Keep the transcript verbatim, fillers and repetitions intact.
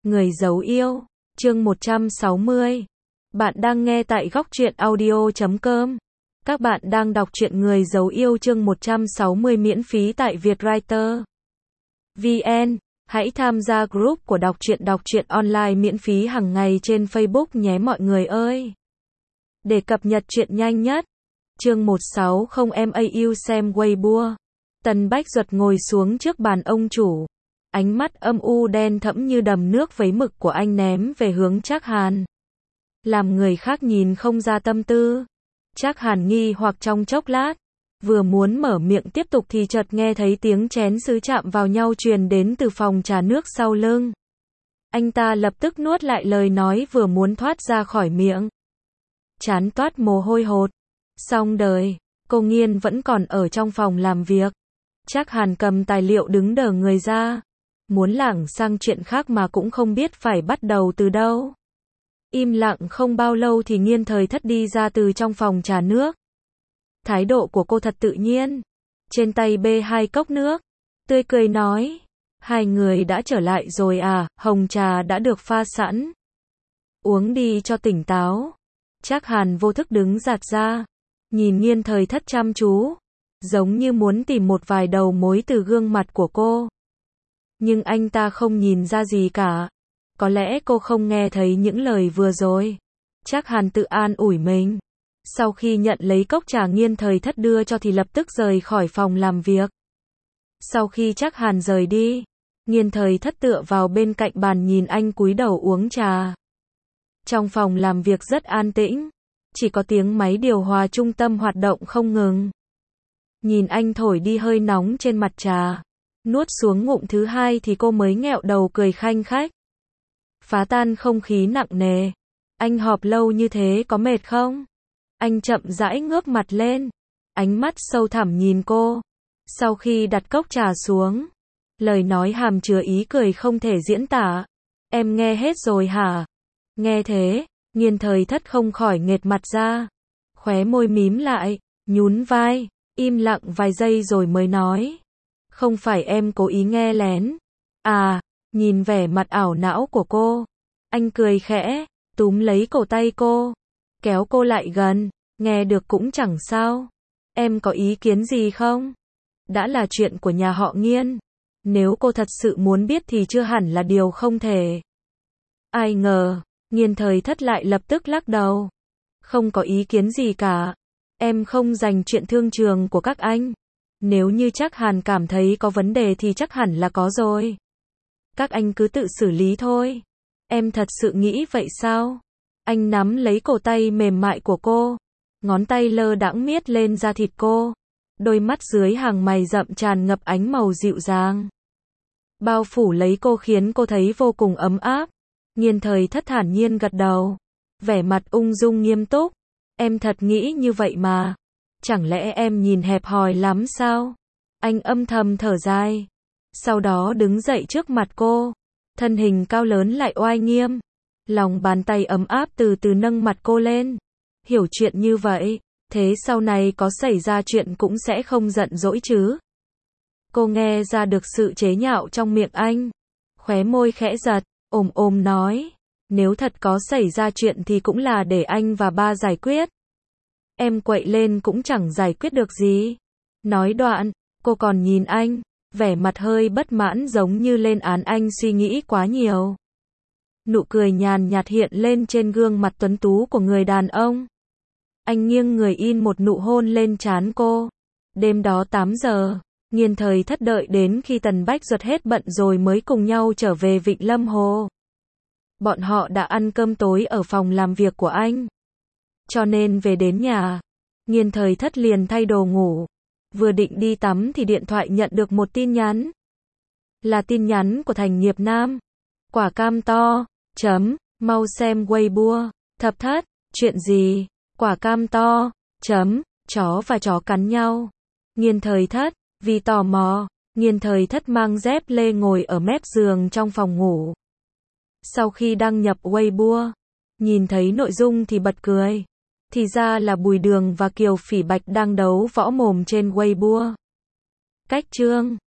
Người giấu yêu, chương một trăm sáu mươi. Bạn đang nghe tại góc truyện audio chấm com. Các bạn đang đọc truyện Người giấu yêu chương một trăm sáu mươi miễn phí tại Vietwriter chấm vn. Hãy tham gia group của đọc truyện đọc truyện online miễn phí hàng ngày trên Facebook nhé mọi người ơi. Để cập nhật truyện nhanh nhất. Chương một trăm sáu mươi em a u xem Weibo. Tần Bách Duật ngồi xuống trước bàn ông chủ. Ánh mắt âm u đen thẫm như đầm nước vấy mực của anh ném về hướng Trác Hàn. Làm người khác nhìn không ra tâm tư. Trác Hàn nghi hoặc trong chốc lát. Vừa muốn mở miệng tiếp tục thì chợt nghe thấy tiếng chén sứ chạm vào nhau truyền đến từ phòng trà nước sau lưng. Anh ta lập tức nuốt lại lời nói vừa muốn thoát ra khỏi miệng. Chán toát mồ hôi hột. Xong đời, cô Nghiên vẫn còn ở trong phòng làm việc. Trác Hàn cầm tài liệu đứng đờ người ra. Muốn lảng sang chuyện khác mà cũng không biết phải bắt đầu từ đâu. Im lặng không bao lâu thì Nghiên Thời Thất đi ra từ trong phòng trà nước. Thái độ của cô thật tự nhiên. Trên tay bê hai cốc nước. Tươi cười nói. Hai người đã trở lại rồi à, hồng trà đã được pha sẵn. Uống đi cho tỉnh táo. Trác Hàn vô thức đứng giạt ra. Nhìn Nghiên Thời Thất chăm chú. Giống như muốn tìm một vài đầu mối từ gương mặt của cô. Nhưng anh ta không nhìn ra gì cả. Có lẽ cô không nghe thấy những lời vừa rồi. Trác Hàn tự an ủi mình. Sau khi nhận lấy cốc trà Nghiên Thời Thất đưa cho thì lập tức rời khỏi phòng làm việc. Sau khi Trác Hàn rời đi, Nghiên Thời Thất tựa vào bên cạnh bàn nhìn anh cúi đầu uống trà. Trong phòng làm việc rất an tĩnh. Chỉ có tiếng máy điều hòa trung tâm hoạt động không ngừng. Nhìn anh thổi đi hơi nóng trên mặt trà. Nuốt xuống ngụm thứ hai thì cô mới nghẹo đầu cười khanh khách. Phá tan không khí nặng nề. Anh họp lâu như thế có mệt không? Anh chậm rãi ngước mặt lên. Ánh mắt sâu thẳm nhìn cô. Sau khi đặt cốc trà xuống. Lời nói hàm chứa ý cười không thể diễn tả. Em nghe hết rồi hả? Nghe thế, Nghiên Thời Thất không khỏi nghệt mặt ra. Khóe môi mím lại, nhún vai, im lặng vài giây rồi mới nói. Không phải em cố ý nghe lén. À, nhìn vẻ mặt ảo não của cô. Anh cười khẽ, túm lấy cổ tay cô. Kéo cô lại gần, nghe được cũng chẳng sao. Em có ý kiến gì không? Đã là chuyện của nhà họ Nghiên. Nếu cô thật sự muốn biết thì chưa hẳn là điều không thể. Ai ngờ, Nghiên Thời Thất lại lập tức lắc đầu. Không có ý kiến gì cả. Em không dành chuyện thương trường của các anh. Nếu như Trác Hàn cảm thấy có vấn đề thì chắc hẳn là có rồi. Các anh cứ tự xử lý thôi. Em thật sự nghĩ vậy sao? Anh nắm lấy cổ tay mềm mại của cô. Ngón tay lơ đãng miết lên da thịt cô. Đôi mắt dưới hàng mày rậm tràn ngập ánh màu dịu dàng. Bao phủ lấy cô khiến cô thấy vô cùng ấm áp. Nghiên Thời Thất thản nhiên gật đầu. Vẻ mặt ung dung nghiêm túc. Em thật nghĩ như vậy mà. Chẳng lẽ em nhìn hẹp hòi lắm sao? Anh âm thầm thở dài. Sau đó đứng dậy trước mặt cô. Thân hình cao lớn lại oai nghiêm. Lòng bàn tay ấm áp từ từ nâng mặt cô lên. Hiểu chuyện như vậy, thế sau này có xảy ra chuyện cũng sẽ không giận dỗi chứ? Cô nghe ra được sự chế nhạo trong miệng anh. Khóe môi khẽ giật, ồm ồm nói. Nếu thật có xảy ra chuyện thì cũng là để anh và ba giải quyết. Em quậy lên cũng chẳng giải quyết được gì. Nói đoạn, cô còn nhìn anh, vẻ mặt hơi bất mãn giống như lên án anh suy nghĩ quá nhiều. Nụ cười nhàn nhạt hiện lên trên gương mặt tuấn tú của người đàn ông. Anh nghiêng người in một nụ hôn lên trán cô. Đêm đó tám giờ, Nghiên Thời Thất đợi đến khi Tần Bách Duật hết bận rồi mới cùng nhau trở về Vịnh Lâm Hồ. Bọn họ đã ăn cơm tối ở phòng làm việc của anh. Cho nên về đến nhà, Nghiên Thời Thất liền thay đồ ngủ. Vừa định đi tắm thì điện thoại nhận được một tin nhắn. Là tin nhắn của Thành Nghiệp Nam. Quả cam to, chấm, mau xem Weibo. Thập Thất, chuyện gì? Quả cam to, chấm, chó và chó cắn nhau. Nghiên Thời Thất, vì tò mò, Nghiên Thời Thất mang dép lê ngồi ở mép giường trong phòng ngủ. Sau khi đăng nhập Weibo, nhìn thấy nội dung thì bật cười. Thì ra là Bùi Đường và Kiều Phỉ Bạch đang đấu võ mồm trên Weibo. Cách chương